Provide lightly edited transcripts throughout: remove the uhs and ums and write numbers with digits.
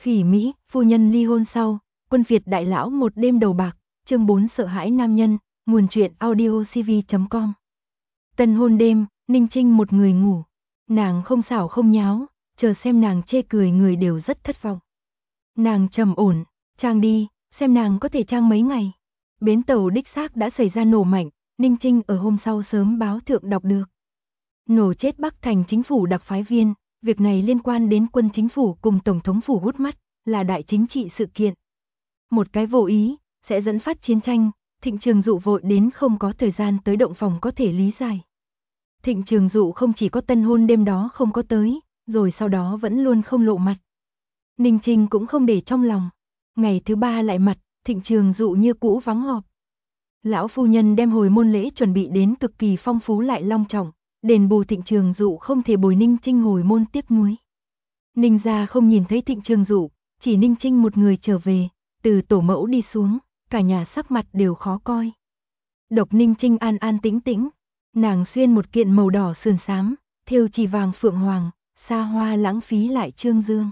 Khỉ Mỹ, phu nhân ly hôn sau, quân Việt đại lão một đêm đầu bạc, chương 4 sợ hãi nam nhân, nguồn truyện audiocv.com. Tân hôn đêm, Ninh Trinh một người ngủ. Nàng không xảo không nháo, chờ xem nàng chê cười người đều rất thất vọng. Nàng trầm ổn, trang đi, xem nàng có thể trang mấy ngày. Bến tàu đích xác đã xảy ra nổ mạnh, Ninh Trinh ở hôm sau sớm báo thượng đọc được. Nổ chết Bắc Thành chính phủ đặc phái viên, việc này liên quan đến quân chính phủ cùng tổng thống phủ hút mắt, là đại chính trị sự kiện. Một cái vô ý, sẽ dẫn phát chiến tranh, Thịnh Trường Dụ vội đến không có thời gian tới động phòng có thể lý giải. Thịnh Trường Dụ không chỉ có tân hôn đêm đó không có tới, rồi sau đó vẫn luôn không lộ mặt. Ninh Trinh cũng không để trong lòng. Ngày thứ ba lại mặt, Thịnh Trường Dụ như cũ vắng họp. Lão phu nhân đem hồi môn lễ chuẩn bị đến cực kỳ phong phú lại long trọng, đền bù Thịnh Trường Dụ không thể bồi Ninh Trinh hồi môn tiếc nuối. Ninh gia không nhìn thấy Thịnh Trường Dụ, chỉ Ninh Trinh một người trở về, từ tổ mẫu đi xuống, cả nhà sắc mặt đều khó coi. Độc Ninh Trinh an an tĩnh tĩnh, nàng xuyên một kiện màu đỏ sườn xám, thêu chỉ vàng phượng hoàng, xa hoa lãng phí lại trương dương.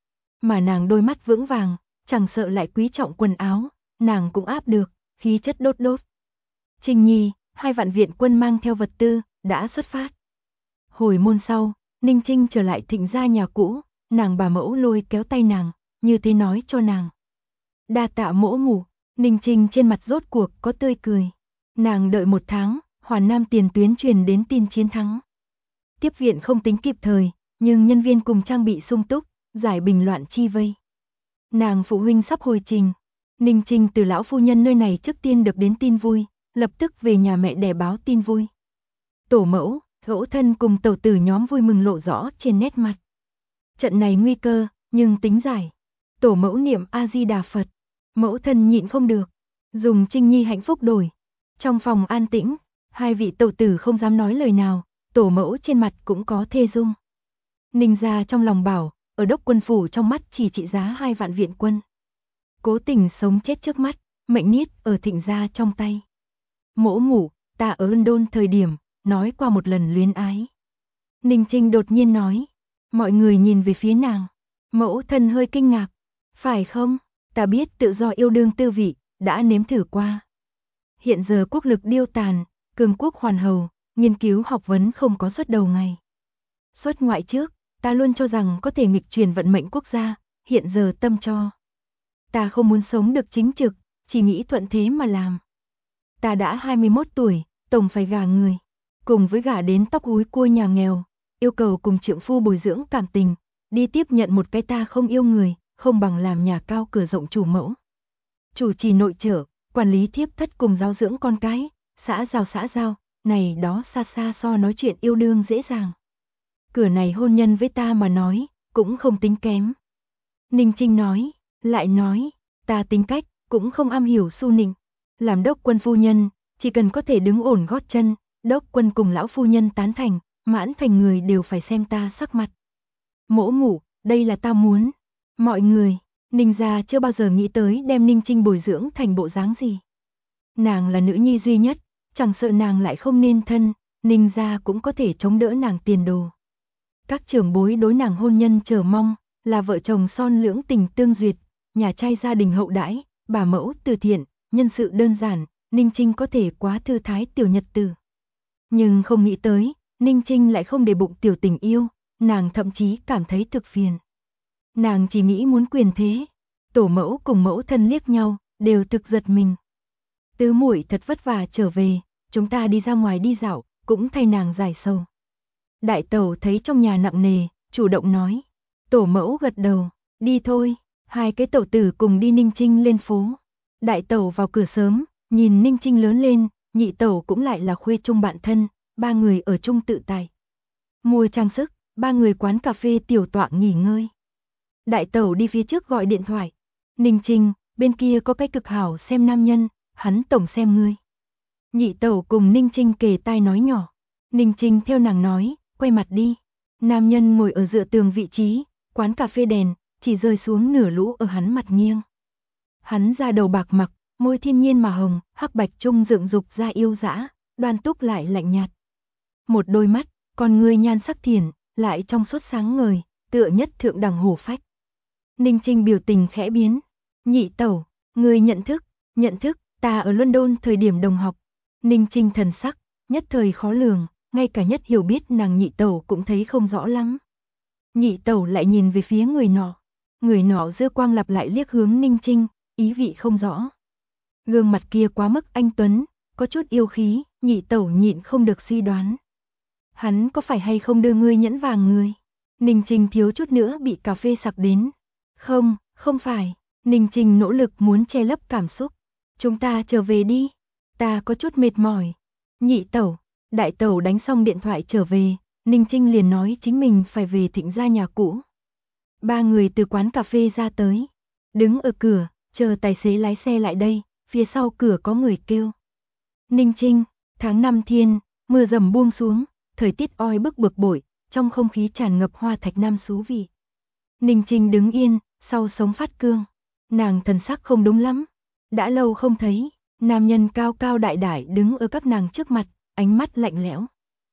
Mà nàng đôi mắt vững vàng, chẳng sợ lại quý trọng quần áo, nàng cũng áp được, khí chất đốt đốt. Trinh Nhi, 2 vạn viện quân mang theo vật tư, đã xuất phát. Hồi môn sau, Ninh Trinh trở lại Thịnh gia nhà cũ, nàng bà mẫu lôi kéo tay nàng, như thế nói cho nàng. Đa tạ mỗ mụ, Ninh Trinh trên mặt rốt cuộc có tươi cười. Nàng đợi 1 tháng, Hoàn Nam tiền tuyến truyền đến tin chiến thắng. Tiếp viện không tính kịp thời, nhưng nhân viên cùng trang bị sung túc, giải bình loạn chi vây. Nàng phụ huynh sắp hồi trình. Ninh Trinh từ lão phu nhân nơi này trước tiên được đến tin vui, lập tức về nhà mẹ đẻ báo tin vui. Tổ mẫu, hữu thân cùng tẩu tử nhóm vui mừng lộ rõ trên nét mặt. Trận này nguy cơ, nhưng tính giải. Tổ mẫu niệm A-di-đà Phật, mẫu thân nhịn không được, dùng Trinh Nhi hạnh phúc đổi. Trong phòng an tĩnh, 2 vị tẩu tử không dám nói lời nào, tổ mẫu trên mặt cũng có thê dung. Ninh gia trong lòng bảo, ở đốc quân phủ trong mắt chỉ trị giá 2 vạn viện quân. Cố tình sống chết trước mắt, mệnh niết ở Thịnh gia trong tay. Mỗ mụ, ta ở London thời điểm, nói qua một lần luyến ái. Ninh Trinh đột nhiên nói, mọi người nhìn về phía nàng, mẫu thân hơi kinh ngạc, phải không, ta biết tự do yêu đương tư vị, đã nếm thử qua. Hiện giờ quốc lực điêu tàn, cường quốc hoàn hầu, nghiên cứu học vấn không có xuất đầu ngày. Xuất ngoại trước, ta luôn cho rằng có thể nghịch chuyển vận mệnh quốc gia, hiện giờ tâm cho. Ta không muốn sống được chính trực, chỉ nghĩ thuận thế mà làm. Ta đã 21 tuổi, tổng phải gả người, cùng với gả đến tóc húi cua nhà nghèo, yêu cầu cùng trượng phu bồi dưỡng cảm tình, đi tiếp nhận một cái ta không yêu người, không bằng làm nhà cao cửa rộng chủ mẫu. Chủ trì nội trợ, quản lý thiếp thất cùng giáo dưỡng con cái, xã giao, này đó xa xa so nói chuyện yêu đương dễ dàng. Cửa này hôn nhân với ta mà nói, cũng không tính kém. Ninh Trinh nói, lại nói, ta tính cách, cũng không am hiểu su nịnh. Làm đốc quân phu nhân, chỉ cần có thể đứng ổn gót chân, đốc quân cùng lão phu nhân tán thành, mãn thành người đều phải xem ta sắc mặt. Mỗ mụ, đây là ta muốn. Mọi người, Ninh gia chưa bao giờ nghĩ tới đem Ninh Trinh bồi dưỡng thành bộ dáng gì. Nàng là nữ nhi duy nhất, chẳng sợ nàng lại không nên thân, Ninh gia cũng có thể chống đỡ nàng tiền đồ. Các trưởng bối đối nàng hôn nhân chờ mong, là vợ chồng son lưỡng tình tương duyệt, nhà trai gia đình hậu đãi, bà mẫu từ thiện, nhân sự đơn giản, Ninh Trinh có thể quá thư thái tiểu nhật tử. Nhưng không nghĩ tới, Ninh Trinh lại không để bụng tiểu tình yêu, nàng thậm chí cảm thấy thực phiền. Nàng chỉ nghĩ muốn quyền thế. Tổ mẫu cùng mẫu thân liếc nhau, đều thực giật mình. Tứ muội thật vất vả trở về, chúng ta đi ra ngoài đi dạo, cũng thay nàng giải sầu. Đại tẩu thấy trong nhà nặng nề, chủ động nói. Tổ mẫu gật đầu, đi thôi, 2 cái tẩu tử cùng đi Ninh Trinh lên phố. Đại tẩu vào cửa sớm, nhìn Ninh Trinh lớn lên, nhị tẩu cũng lại là khuê chung bạn thân, 3 người ở chung tự tại. Mua trang sức, 3 người quán cà phê tiểu tọa nghỉ ngơi. Đại tẩu đi phía trước gọi điện thoại. Ninh Trinh, bên kia có cái cực hảo xem nam nhân, hắn tổng xem ngươi. Nhị tẩu cùng Ninh Trinh kề tai nói nhỏ. Ninh Trinh theo nàng nói, quay mặt đi. Nam nhân ngồi ở dựa tường vị trí, quán cà phê đèn, chỉ rơi xuống nửa lũ ở hắn mặt nghiêng. Hắn da đầu bạc mặc, môi thiên nhiên mà hồng, hắc bạch trung dựng dục ra yêu dã, đoan túc lại lạnh nhạt. Một đôi mắt, con ngươi nhan sắc thiền, lại trong suốt sáng ngời, tựa nhất thượng đẳng hổ phách. Ninh Trinh biểu tình khẽ biến. Nhị tẩu, người nhận thức, ta ở London thời điểm đồng học. Ninh Trinh thần sắc, nhất thời khó lường, ngay cả nhất hiểu biết nàng nhị tẩu cũng thấy không rõ lắm. Nhị tẩu lại nhìn về phía người nọ giơ quang lặp lại liếc hướng Ninh Trinh, ý vị không rõ. Gương mặt kia quá mức anh tuấn, có chút yêu khí, nhị tẩu nhịn không được suy đoán. Hắn có phải hay không đưa ngươi nhẫn vàng người? Ninh Trinh thiếu chút nữa bị cà phê sặc đến. Không phải. Ninh Trinh nỗ lực muốn che lấp cảm xúc. Chúng ta trở về đi. Ta có chút mệt mỏi. Nhị tẩu, đại tẩu đánh xong điện thoại trở về, Ninh Trinh liền nói chính mình phải về Thịnh gia nhà cũ. Ba người từ quán cà phê ra tới. Đứng ở cửa, chờ tài xế lái xe lại đây, phía sau cửa có người kêu. Ninh Trinh, tháng 5 thiên, mưa rầm buông xuống, thời tiết oi bức bực bội, trong không khí tràn ngập hoa thạch nam xú vị. Ninh Trinh đứng yên, sau sống phát cương. Nàng thần sắc không đúng lắm. Đã lâu không thấy, nam nhân cao cao đại đại đứng ở các nàng trước mặt, ánh mắt lạnh lẽo.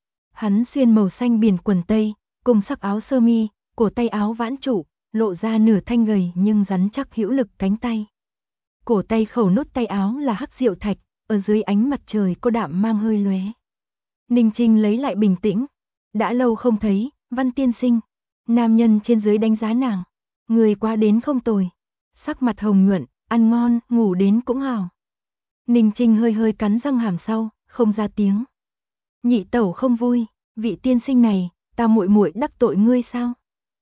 Hắn xuyên màu xanh biển quần tây, cùng sắc áo sơ mi, cổ tay áo vãn trụ, lộ ra nửa thanh gầy nhưng rắn chắc hữu lực cánh tay. Cổ tay khẩu nút tay áo là hắc diệu thạch, ở dưới ánh mặt trời có đạm mang hơi lóe. Ninh Trinh lấy lại bình tĩnh. Đã lâu không thấy, Văn tiên sinh. Nam nhân trên dưới đánh giá nàng. Người quá đến không tồi. Sắc mặt hồng nhuận, ăn ngon, ngủ đến cũng hào. Ninh Trinh hơi hơi cắn răng hàm sau, không ra tiếng. Nhị tẩu không vui, vị tiên sinh này, ta muội muội đắc tội ngươi sao?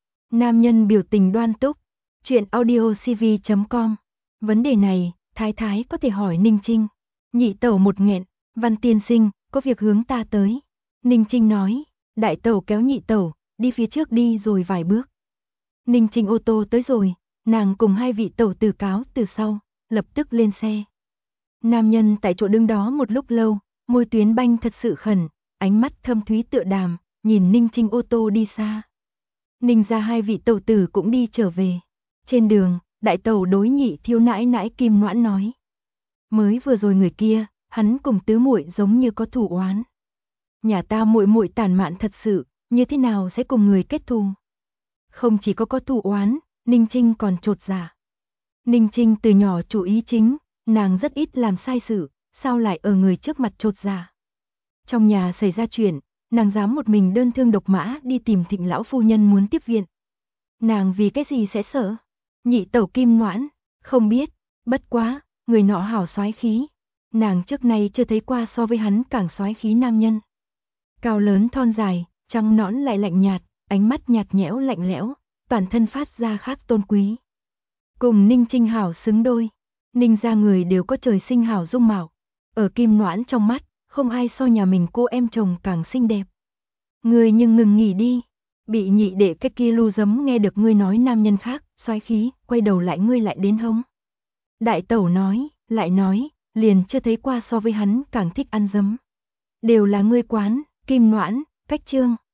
Nam nhân biểu tình đoan túc. Chuyện audiocv.com. Vấn đề này, thái thái có thể hỏi Ninh Trinh. Nhị tẩu một nghẹn, Văn tiên sinh, có việc hướng ta tới. Ninh Trinh nói, đại tẩu kéo nhị tẩu, đi phía trước đi rồi vài bước. Ninh Trinh ô tô tới rồi, nàng cùng hai vị tẩu tử cáo từ sau, lập tức lên xe. Nam nhân tại chỗ đứng đó một lúc lâu, môi tuyến banh thật sự khẩn, ánh mắt thâm thúy tựa đàm, nhìn Ninh Trinh ô tô đi xa. Ninh ra hai vị tẩu tử cũng đi trở về. Trên đường, đại tẩu đối nhị thiếu nãi nãi Kim Noãn nói. Mới vừa rồi người kia, hắn cùng tứ muội giống như có thù oán. Nhà ta muội muội tàn mạn thật sự, như thế nào sẽ cùng người kết thù? Không chỉ có thù oán, Ninh Trinh còn chột dạ. Ninh Trinh từ nhỏ chủ ý chính, nàng rất ít làm sai sự, sao lại ở người trước mặt chột dạ? Trong nhà xảy ra chuyện, nàng dám một mình đơn thương độc mã đi tìm Thịnh lão phu nhân muốn tiếp viện. Nàng vì cái gì sẽ sợ? Nhị tẩu Kim Noãn, không biết, bất quá, người nọ hảo soái khí. Nàng trước nay chưa thấy qua so với hắn càng soái khí nam nhân. Cao lớn thon dài, trắng nõn lại lạnh nhạt, ánh mắt nhạt nhẽo lạnh lẽo, toàn thân phát ra khác tôn quý. Cùng Ninh Trinh hảo xứng đôi. Ninh gia người đều có trời sinh hảo dung mạo. Ở Kim Noãn trong mắt, không ai so nhà mình cô em chồng càng xinh đẹp. Ngươi nhưng ngừng nghỉ đi. Bị nhị đệ cái kia lu giấm nghe được ngươi nói nam nhân khác, soái khí, quay đầu lại ngươi lại đến hông. Đại tẩu nói, lại nói, liền chưa thấy qua so với hắn càng thích ăn giấm. Đều là ngươi quán, Kim Noãn, cách trương.